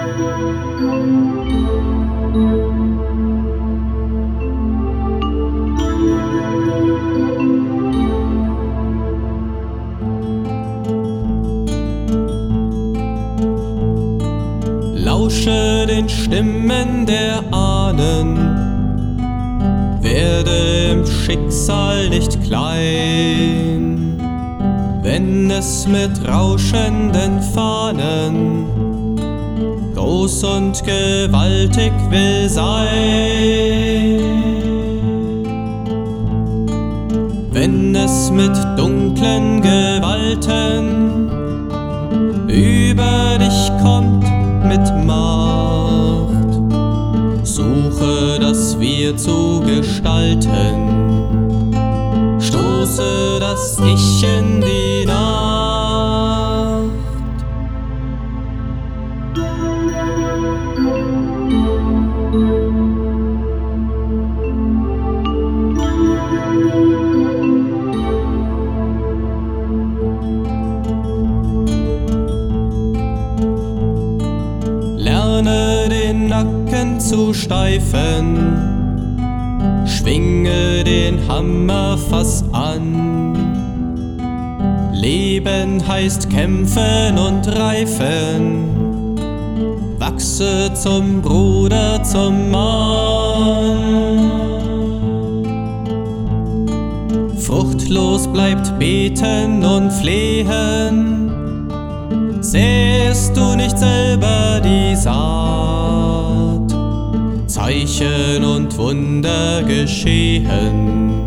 Lausche den Stimmen der Ahnen, werde im Schicksal nicht klein, wenn es mit rauschenden Fahnen groß und gewaltig will sein. Wenn es mit dunklen Gewalten über dich kommt mit Macht, suche das Wir zu gestalten, stoße das Ich in die Nacht. Lerne den Nacken zu steifen, schwinge den Hammerfass an. Leben heißt kämpfen und reifen, wachse zum Bruder, zum Mann. Fruchtlos bleibt beten und flehen, sähst du nicht selber die Saat, Zeichen und Wunder geschehen.